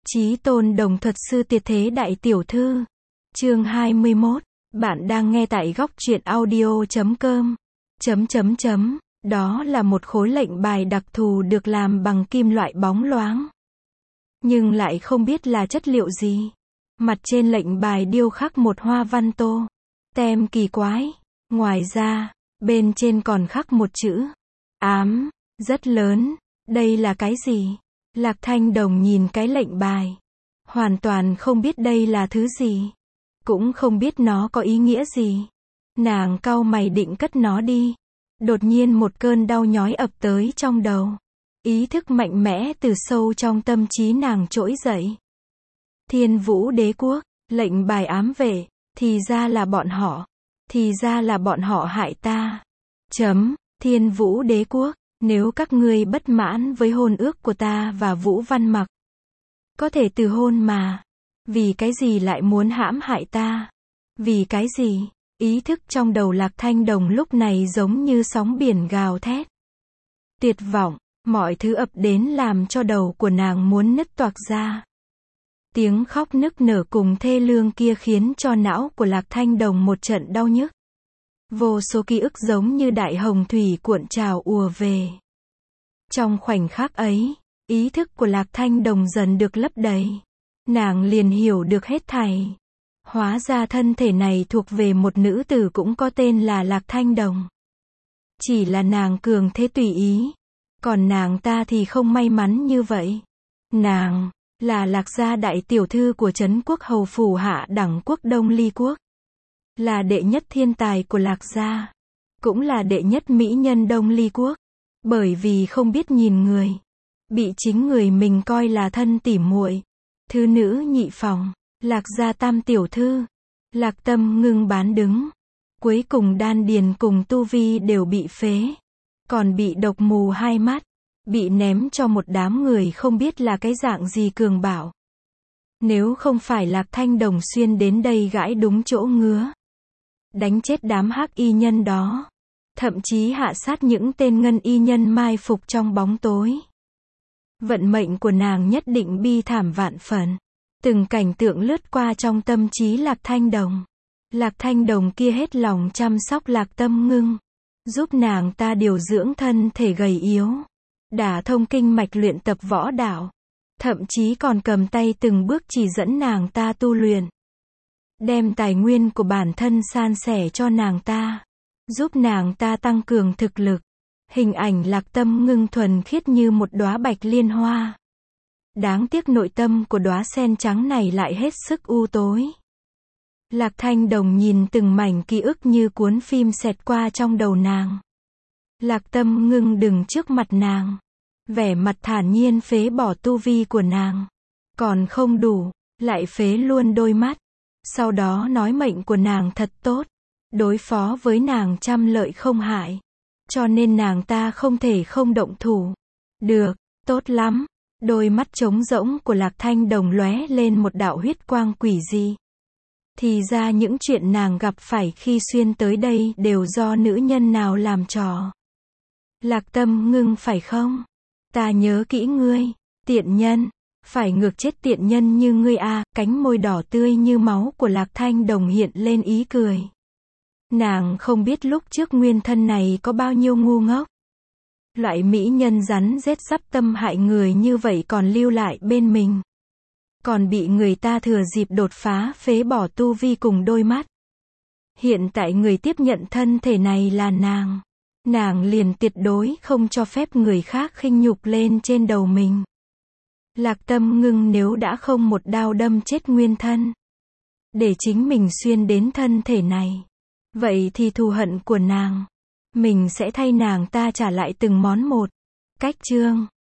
Chí tôn đồng thuật sư tuyệt thế đại tiểu thư. Chương 21. Bạn đang nghe tại góc truyện audio.com. Đó là một khối lệnh bài đặc thù được làm bằng kim loại bóng loáng. Nhưng lại không biết là chất liệu gì. Mặt trên lệnh bài điêu khắc một hoa văn tô. Tem kỳ quái. Ngoài ra, bên trên còn khắc một chữ ám, rất lớn. Đây là cái gì? Lạc Thanh Đồng nhìn cái lệnh bài. Hoàn toàn không biết đây là thứ gì. Cũng không biết nó có ý nghĩa gì. Nàng cau mày định cất nó đi. Đột nhiên một cơn đau nhói ập tới trong đầu. Ý thức mạnh mẽ từ sâu trong tâm trí nàng trỗi dậy. Thiên Vũ Đế Quốc, lệnh bài ám vệ, thì ra là bọn họ. Thì ra là bọn họ hại ta. Thiên Vũ Đế Quốc, nếu các ngươi bất mãn với hôn ước của ta và Vũ Văn Mặc, có thể từ hôn mà. Vì cái gì lại muốn hãm hại ta? Vì cái gì? Ý thức trong đầu Lạc Thanh Đồng lúc này giống như sóng biển gào thét. Tuyệt vọng, mọi thứ ập đến làm cho đầu của nàng muốn nứt toạc ra. Tiếng khóc nức nở cùng thê lương kia khiến cho não của Lạc Thanh Đồng một trận đau nhức. Vô số ký ức giống như đại hồng thủy cuộn trào ùa về. Trong khoảnh khắc ấy, ý thức của Lạc Thanh Đồng dần được lấp đầy. Nàng liền hiểu được hết thảy. Hóa ra thân thể này thuộc về một nữ tử cũng có tên là Lạc Thanh Đồng. Chỉ là nàng cường thế tùy ý. Còn nàng ta thì không may mắn như vậy. Nàng là Lạc gia đại tiểu thư của Trấn Quốc hầu phủ hạ đẳng quốc Đông Ly quốc. Là đệ nhất thiên tài của Lạc gia. Cũng là đệ nhất mỹ nhân Đông Ly quốc. Bởi vì không biết nhìn người. Bị chính người mình coi là thân tỉ muội. Thứ nữ nhị phòng. Lạc gia tam tiểu thư. Lạc Tâm Ngưng bán đứng. Cuối cùng đan điền cùng tu vi đều bị phế. Còn bị độc mù hai mắt. Bị ném cho một đám người không biết là cái dạng gì cường bảo. Nếu không phải Lạc Thanh Đồng xuyên đến đây gãi đúng chỗ ngứa. Đánh chết đám hắc y nhân đó. Thậm chí hạ sát những tên ngân y nhân mai phục trong bóng tối. Vận mệnh của nàng nhất định bi thảm vạn phần. Từng cảnh tượng lướt qua trong tâm trí Lạc Thanh Đồng. Lạc Thanh Đồng kia hết lòng chăm sóc Lạc Tâm Ngưng. Giúp nàng ta điều dưỡng thân thể gầy yếu. Đả thông kinh mạch luyện tập võ đạo. Thậm chí còn cầm tay từng bước chỉ dẫn nàng ta tu luyện. Đem tài nguyên của bản thân san sẻ cho nàng ta. Giúp nàng ta tăng cường thực lực. Hình ảnh Lạc Tâm Ngưng thuần khiết như một đóa bạch liên hoa. Đáng tiếc nội tâm của đóa sen trắng này lại hết sức u tối. Lạc Thanh Đồng nhìn từng mảnh ký ức như cuốn phim xẹt qua trong đầu nàng. Lạc Tâm Ngưng đứng trước mặt nàng. Vẻ mặt thản nhiên phế bỏ tu vi của nàng. Còn không đủ, lại phế luôn đôi mắt. Sau đó nói mệnh của nàng thật tốt. Đối phó với nàng trăm lợi không hại. Cho nên nàng ta không thể không động thủ. Được, tốt lắm. Đôi mắt trống rỗng của Lạc Thanh Đồng lóe lên một đạo huyết quang quỷ dị. Thì ra những chuyện nàng gặp phải khi xuyên tới đây đều do nữ nhân nào làm trò. Lạc Tâm Ngưng phải không? Ta nhớ kỹ ngươi, tiện nhân. Phải ngược chết tiện nhân như ngươi a. Cánh môi đỏ tươi như máu của Lạc Thanh Đồng hiện lên ý cười. Nàng không biết lúc trước nguyên thân này có bao nhiêu ngu ngốc. Loại mỹ nhân rắn rết sắp tâm hại người như vậy còn lưu lại bên mình. Còn bị người ta thừa dịp đột phá phế bỏ tu vi cùng đôi mắt. Hiện tại người tiếp nhận thân thể này là nàng. Nàng liền tuyệt đối không cho phép người khác khinh nhục lên trên đầu mình. Lạc Tâm Ngưng nếu đã không một đao đâm chết nguyên thân. Để chính mình xuyên đến thân thể này. Vậy thì thù hận của nàng. Mình sẽ thay nàng ta trả lại từng món một. Cách chương